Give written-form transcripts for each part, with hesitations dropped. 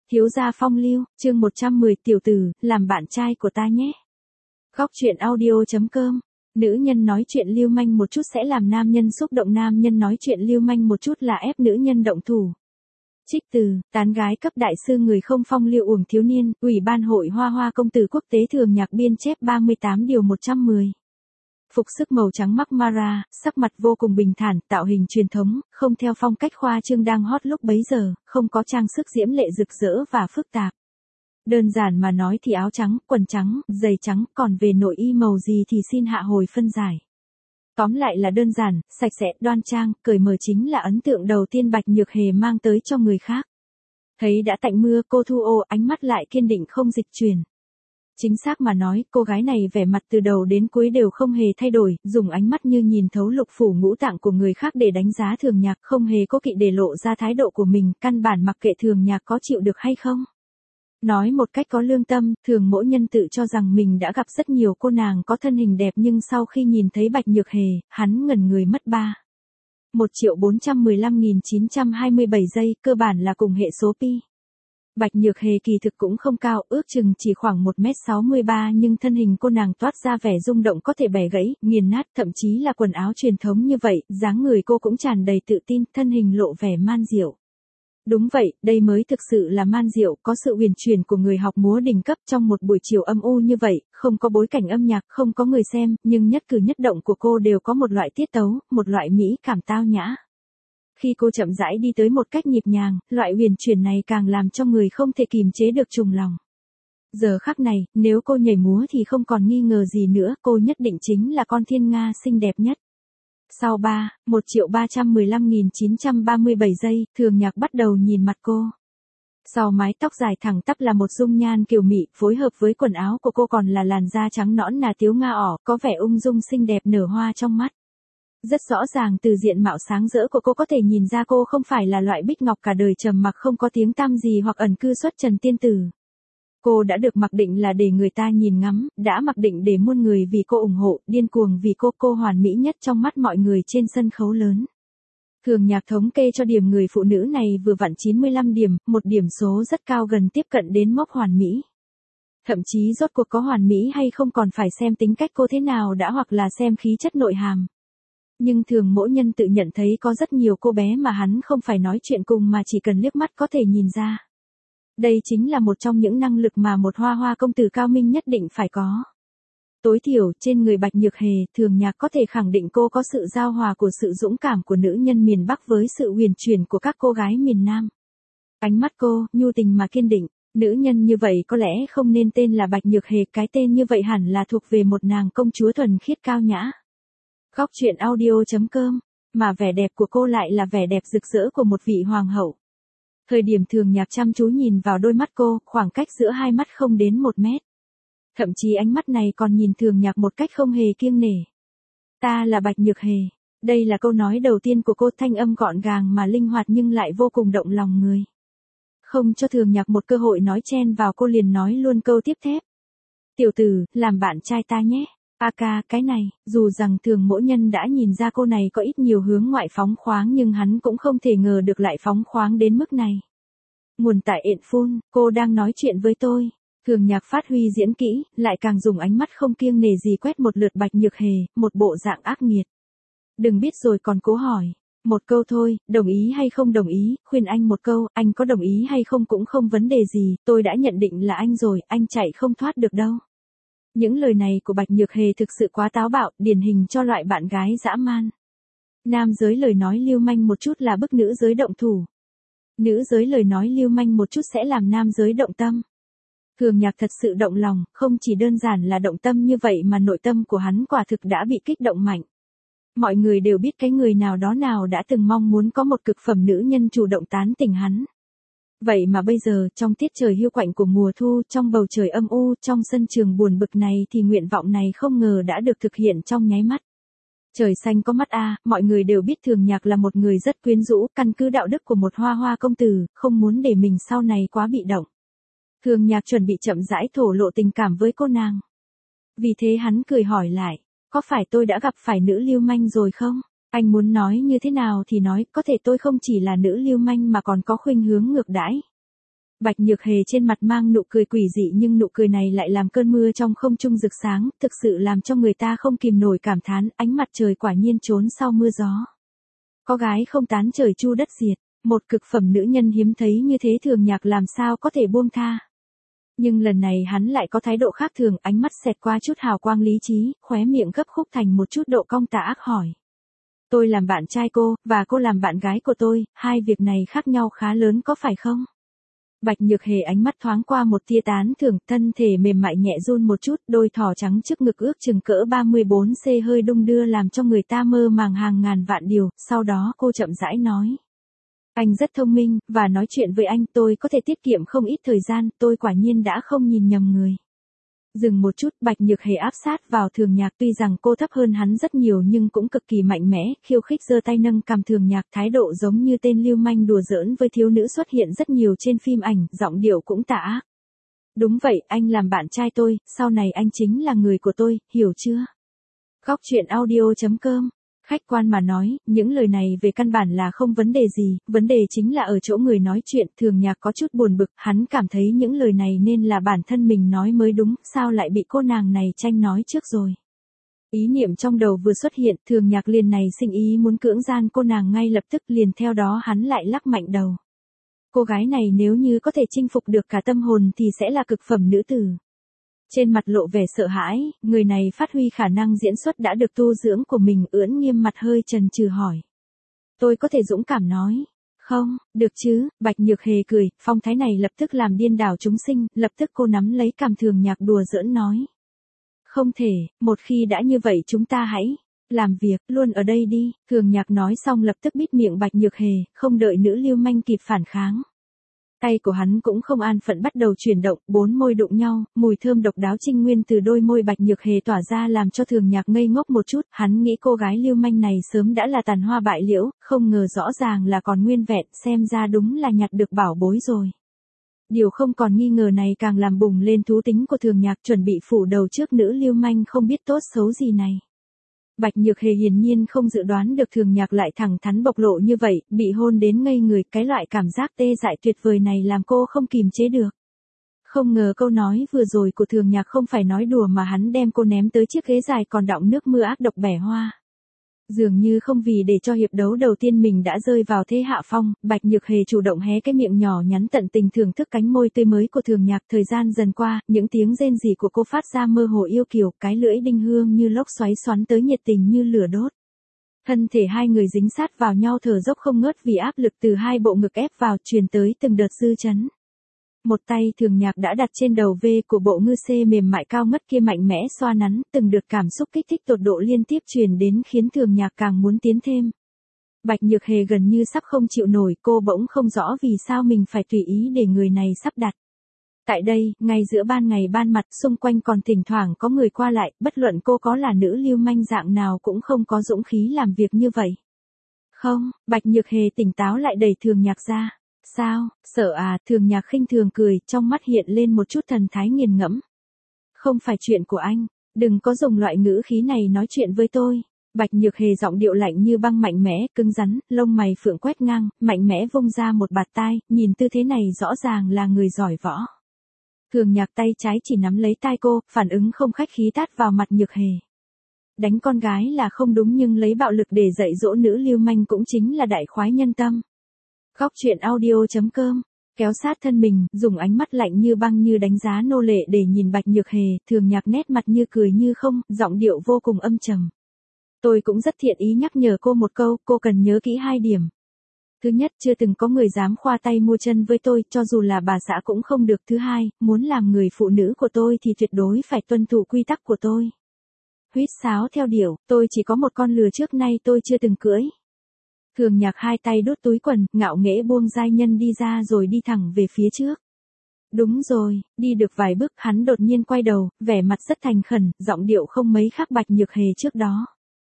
Thiếu gia phong lưu, chương 110 tiểu tử, làm bạn trai của ta nhé. Góc truyện audio.com. Nữ nhân nói chuyện lưu manh một chút sẽ làm nam nhân xúc động, nam nhân nói chuyện lưu manh một chút là ép nữ nhân động thủ. Trích từ, tán gái cấp đại sư người không phong lưu uổng thiếu niên, Ủy ban hội Hoa Hoa công tử quốc tế thường nhạc biên chép 38 điều 110. Phục sức màu trắng mắc mara, sắc mặt vô cùng bình thản, tạo hình truyền thống, không theo phong cách khoa trương đang hot lúc bấy giờ, không có trang sức diễm lệ rực rỡ và phức tạp. Đơn giản mà nói thì áo trắng, quần trắng, giày trắng, còn về nội y màu gì thì xin hạ hồi phân giải. Tóm lại là đơn giản, sạch sẽ, đoan trang, cởi mở chính là ấn tượng đầu tiên Bạch Nhược Hề mang tới cho người khác. Thấy đã tạnh mưa, cô thu ô ánh mắt lại kiên định không dịch chuyển. Chính xác mà nói, cô gái này vẻ mặt từ đầu đến cuối đều không hề thay đổi, dùng ánh mắt như nhìn thấu lục phủ ngũ tạng của người khác để đánh giá Thường Nhạc, không hề cố kỵ để lộ ra thái độ của mình, căn bản mặc kệ Thường Nhạc có chịu được hay không. Nói một cách có lương tâm, Thường Mỗ Nhân tự cho rằng mình đã gặp rất nhiều cô nàng có thân hình đẹp, nhưng sau khi nhìn thấy Bạch Nhược Hề, hắn ngẩn người mất 1.415.927 giây, cơ bản là cùng hệ số pi. Bạch Nhược Hề kỳ thực cũng không cao, ước chừng chỉ khoảng 1m63, nhưng thân hình cô nàng toát ra vẻ rung động có thể bẻ gãy, nghiền nát, thậm chí là quần áo truyền thống như vậy, dáng người cô cũng tràn đầy tự tin, thân hình lộ vẻ man diệu. Đúng vậy, đây mới thực sự là man diệu, có sự huyền chuyển của người học múa đỉnh cấp trong một buổi chiều âm u như vậy, không có bối cảnh âm nhạc, không có người xem, nhưng nhất cử nhất động của cô đều có một loại tiết tấu, một loại mỹ cảm tao nhã. Khi cô chậm rãi đi tới một cách nhịp nhàng, loại huyền chuyển này càng làm cho người không thể kìm chế được trùng lòng. Giờ khắc này, nếu cô nhảy múa thì không còn nghi ngờ gì nữa, cô nhất định chính là con thiên nga xinh đẹp nhất. Sau 1.315.937 giây, Thường Nhạc bắt đầu nhìn mặt cô. Sau mái tóc dài thẳng tắp là một dung nhan kiều mị, phối hợp với quần áo của cô còn là làn da trắng nõn nà tiếu nga ỏ, có vẻ ung dung xinh đẹp nở hoa trong mắt. Rất rõ ràng từ diện mạo sáng rỡ của cô có thể nhìn ra cô không phải là loại bích ngọc cả đời trầm mặc không có tiếng tăm gì hoặc ẩn cư xuất trần tiên tử. Cô đã được mặc định là để người ta nhìn ngắm, đã mặc định để muôn người vì cô ủng hộ, điên cuồng vì cô hoàn mỹ nhất trong mắt mọi người trên sân khấu lớn. Thường Nhạc thống kê cho điểm người phụ nữ này vừa vặn 95 điểm, một điểm số rất cao, gần tiếp cận đến mốc hoàn mỹ. Thậm chí rốt cuộc có hoàn mỹ hay không còn phải xem tính cách cô thế nào đã, hoặc là xem khí chất nội hàm. Nhưng Thường Mỗ Nhân tự nhận thấy có rất nhiều cô bé mà hắn không phải nói chuyện cùng mà chỉ cần liếc mắt có thể nhìn ra. Đây chính là một trong những năng lực mà một Hoa Hoa công tử cao minh nhất định phải có. Tối thiểu, trên người Bạch Nhược Hề, Thường Nhạc có thể khẳng định cô có sự giao hòa của sự dũng cảm của nữ nhân miền Bắc với sự huyền chuyển của các cô gái miền Nam. Ánh mắt cô, nhu tình mà kiên định, nữ nhân như vậy có lẽ không nên tên là Bạch Nhược Hề, cái tên như vậy hẳn là thuộc về một nàng công chúa thuần khiết cao nhã. Góc truyện audio.com, mà vẻ đẹp của cô lại là vẻ đẹp rực rỡ của một vị hoàng hậu. Thời điểm Thường Nhạc chăm chú nhìn vào đôi mắt cô, khoảng cách giữa hai mắt không đến 1 mét. Thậm chí ánh mắt này còn nhìn Thường Nhạc một cách không hề kiêng nể. Ta là Bạch Nhược Hề. Đây là câu nói đầu tiên của cô, thanh âm gọn gàng mà linh hoạt nhưng lại vô cùng động lòng người. Không cho Thường Nhạc một cơ hội nói chen vào, cô liền nói luôn câu tiếp theo. Tiểu tử, làm bạn trai ta nhé. Ca, cái này, dù rằng Thường Mỗ Nhân đã nhìn ra cô này có ít nhiều hướng ngoại phóng khoáng nhưng hắn cũng không thể ngờ được lại phóng khoáng đến mức này. Nguồn tại ện phun, cô đang nói chuyện với tôi. Thường Nhạc phát huy diễn kỹ, lại càng dùng ánh mắt không kiêng nể gì quét một lượt Bạch Nhược Hề, một bộ dạng ác nghiệt. Đừng biết rồi còn cố hỏi. Một câu thôi, đồng ý hay không đồng ý, khuyên anh một câu, anh có đồng ý hay không cũng không vấn đề gì, tôi đã nhận định là anh rồi, anh chạy không thoát được đâu. Những lời này của Bạch Nhược Hề thực sự quá táo bạo, điển hình cho loại bạn gái dã man. Nam giới lời nói lưu manh một chút là bức nữ giới động thủ. Nữ giới lời nói lưu manh một chút sẽ làm nam giới động tâm. Thường Nhạc thật sự động lòng, không chỉ đơn giản là động tâm như vậy mà nội tâm của hắn quả thực đã bị kích động mạnh. Mọi người đều biết cái người nào đó nào đã từng mong muốn có một cực phẩm nữ nhân chủ động tán tỉnh hắn. Vậy mà bây giờ, trong tiết trời hiu quạnh của mùa thu, trong bầu trời âm u, trong sân trường buồn bực này thì nguyện vọng này không ngờ đã được thực hiện trong nháy mắt. Trời xanh có mắt a, mọi người đều biết Thường Nhạc là một người rất quyến rũ, căn cứ đạo đức của một Hoa Hoa công tử, không muốn để mình sau này quá bị động. Thường Nhạc chuẩn bị chậm rãi thổ lộ tình cảm với cô nàng. Vì thế hắn cười hỏi lại, có phải tôi đã gặp phải nữ lưu manh rồi không? Anh muốn nói như thế nào thì nói, có thể tôi không chỉ là nữ lưu manh mà còn có khuynh hướng ngược đãi. Bạch Nhược Hề trên mặt mang nụ cười quỷ dị nhưng nụ cười này lại làm cơn mưa trong không trung rực sáng, thực sự làm cho người ta không kìm nổi cảm thán, ánh mặt trời quả nhiên trốn sau mưa gió. Có gái không tán trời chu đất diệt, một cực phẩm nữ nhân hiếm thấy như thế Thường Nhạc làm sao có thể buông tha. Nhưng lần này hắn lại có thái độ khác thường, ánh mắt xẹt qua chút hào quang lý trí, khóe miệng gấp khúc thành một chút độ cong tà ác hỏi. Tôi làm bạn trai cô, và cô làm bạn gái của tôi, hai việc này khác nhau khá lớn có phải không? Bạch Nhược Hề ánh mắt thoáng qua một tia tán thưởng, thân thể mềm mại nhẹ run một chút, đôi thỏ trắng trước ngực ước chừng cỡ 34C hơi đung đưa làm cho người ta mơ màng hàng ngàn vạn điều, sau đó cô chậm rãi nói. Anh rất thông minh, và nói chuyện với anh tôi có thể tiết kiệm không ít thời gian, tôi quả nhiên đã không nhìn nhầm người. Dừng một chút, Bạch Nhược Hề áp sát vào Thường Nhạc, tuy rằng cô thấp hơn hắn rất nhiều nhưng cũng cực kỳ mạnh mẽ, khiêu khích giơ tay nâng cằm Thường Nhạc, thái độ giống như tên lưu manh đùa giỡn với thiếu nữ xuất hiện rất nhiều trên phim ảnh, giọng điệu cũng tà ác. Đúng vậy, anh làm bạn trai tôi, sau này anh chính là người của tôi, hiểu chưa? Góc truyện audio.com. Khách quan mà nói, những lời này về căn bản là không vấn đề gì, vấn đề chính là ở chỗ người nói chuyện. Thường Nhạc có chút buồn bực, hắn cảm thấy những lời này nên là bản thân mình nói mới đúng, sao lại bị cô nàng này tranh nói trước rồi. Ý niệm trong đầu vừa xuất hiện, Thường Nhạc liền này sinh ý muốn cưỡng gian cô nàng ngay lập tức, liền theo đó hắn lại lắc mạnh đầu. Cô gái này nếu như có thể chinh phục được cả tâm hồn thì sẽ là cực phẩm nữ tử. Trên mặt lộ vẻ sợ hãi, người này phát huy khả năng diễn xuất đã được tu dưỡng của mình, ưỡn nghiêm mặt hơi chần chừ hỏi. Tôi có thể dũng cảm nói. Không, được chứ, Bạch Nhược Hề cười, phong thái này lập tức làm điên đảo chúng sinh, lập tức cô nắm lấy cằm Thường Nhạc đùa giỡn nói. Không thể, một khi đã như vậy chúng ta hãy làm việc luôn ở đây đi. Thường Nhạc nói xong lập tức bít miệng Bạch Nhược Hề, không đợi nữ lưu manh kịp phản kháng. Tay của hắn cũng không an phận bắt đầu chuyển động, bốn môi đụng nhau, mùi thơm độc đáo trinh nguyên từ đôi môi Bạch Nhược Hề tỏa ra làm cho Thường Nhạc ngây ngốc một chút, hắn nghĩ cô gái lưu manh này sớm đã là tàn hoa bại liễu, không ngờ rõ ràng là còn nguyên vẹn, xem ra đúng là nhặt được bảo bối rồi. Điều không còn nghi ngờ này càng làm bùng lên thú tính của Thường Nhạc, chuẩn bị phủ đầu trước nữ lưu manh không biết tốt xấu gì này. Bạch Nhược Hề hiển nhiên không dự đoán được Thường Nhạc lại thẳng thắn bộc lộ như vậy, bị hôn đến ngây người, cái loại cảm giác tê dại tuyệt vời này làm cô không kìm chế được. Không ngờ câu nói vừa rồi của Thường Nhạc không phải nói đùa mà hắn đem cô ném tới chiếc ghế dài còn đọng nước mưa ác độc bẻ hoa. Dường như không vì để cho hiệp đấu đầu tiên mình đã rơi vào thế hạ phong, Bạch Nhược Hề chủ động hé cái miệng nhỏ nhắn tận tình thưởng thức cánh môi tươi mới của Thường Nhạc. Thời gian dần qua, những tiếng rên rỉ của cô phát ra mơ hồ yêu kiều, cái lưỡi đinh hương như lốc xoáy xoắn tới nhiệt tình như lửa đốt. Thân thể hai người dính sát vào nhau thở dốc không ngớt vì áp lực từ hai bộ ngực ép vào, truyền tới từng đợt dư chấn. Một tay Thường Nhạc đã đặt trên đầu V của bộ ngư xê mềm mại cao ngất kia mạnh mẽ xoa nắn, từng đợt cảm xúc kích thích tột độ liên tiếp truyền đến khiến Thường Nhạc càng muốn tiến thêm. Bạch Nhược Hề gần như sắp không chịu nổi, cô bỗng không rõ vì sao mình phải tùy ý để người này sắp đặt. Tại đây, ngay giữa ban ngày ban mặt, xung quanh còn thỉnh thoảng có người qua lại, bất luận cô có là nữ lưu manh dạng nào cũng không có dũng khí làm việc như vậy. Không, Bạch Nhược Hề tỉnh táo lại đẩy Thường Nhạc ra. Sao, sợ à? Thường Nhạc khinh thường cười, trong mắt hiện lên một chút thần thái nghiền ngẫm. Không phải chuyện của anh, đừng có dùng loại ngữ khí này nói chuyện với tôi. Bạch Nhược Hề giọng điệu lạnh như băng mạnh mẽ, cứng rắn, lông mày phượng quét ngang, mạnh mẽ vung ra một bạt tai, nhìn tư thế này rõ ràng là người giỏi võ. Thường Nhạc tay trái chỉ nắm lấy tai cô, phản ứng không khách khí tát vào mặt Nhược Hề. Đánh con gái là không đúng nhưng lấy bạo lực để dạy dỗ nữ lưu manh cũng chính là đại khoái nhân tâm. Góc truyện audio.com. Kéo sát thân mình, dùng ánh mắt lạnh như băng như đánh giá nô lệ để nhìn Bạch Nhược Hề, Thường Nhạc nét mặt như cười như không, giọng điệu vô cùng âm trầm. Tôi cũng rất thiện ý nhắc nhở cô một câu, cô cần nhớ kỹ hai điểm. Thứ nhất, chưa từng có người dám khoa tay mua chân với tôi, cho dù là bà xã cũng không được. Thứ hai, muốn làm người phụ nữ của tôi thì tuyệt đối phải tuân thủ quy tắc của tôi. Huýt sáo theo điệu, tôi chỉ có một con lừa trước nay tôi chưa từng cưỡi. Thường Nhạc hai tay đút túi quần, ngạo nghễ buông giai nhân đi ra rồi đi thẳng về phía trước. Đúng rồi, đi được vài bước hắn đột nhiên quay đầu, vẻ mặt rất thành khẩn, giọng điệu không mấy khác Bạch Nhược Hề trước đó.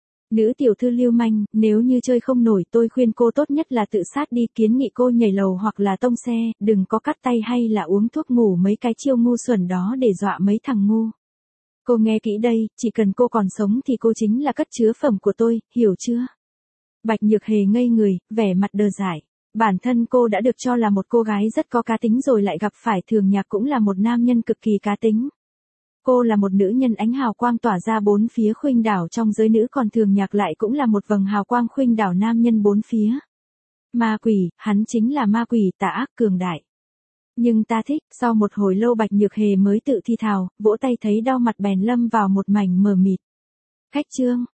Nữ tiểu thư lưu manh, nếu như chơi không nổi tôi khuyên cô tốt nhất là tự sát đi, kiến nghị cô nhảy lầu hoặc là tông xe, đừng có cắt tay hay là uống thuốc ngủ mấy cái chiêu ngu xuẩn đó để dọa mấy thằng ngu. Cô nghe kỹ đây, chỉ cần cô còn sống thì cô chính là cất chứa phẩm của tôi, hiểu chưa? Bạch Nhược Hề ngây người, vẻ mặt đờ dại. Bản thân cô đã được cho là một cô gái rất có cá tính rồi lại gặp phải Thường Nhạc cũng là một nam nhân cực kỳ cá tính. Cô là một nữ nhân ánh hào quang tỏa ra bốn phía khuynh đảo trong giới nữ, còn Thường Nhạc lại cũng là một vầng hào quang khuynh đảo nam nhân bốn phía. Ma quỷ, hắn chính là ma quỷ tà ác cường đại. Nhưng ta thích, sau một hồi lâu Bạch Nhược Hề mới tự thi thào, vỗ tay thấy đau mặt bèn lâm vào một mảnh mờ mịt. Khách trương,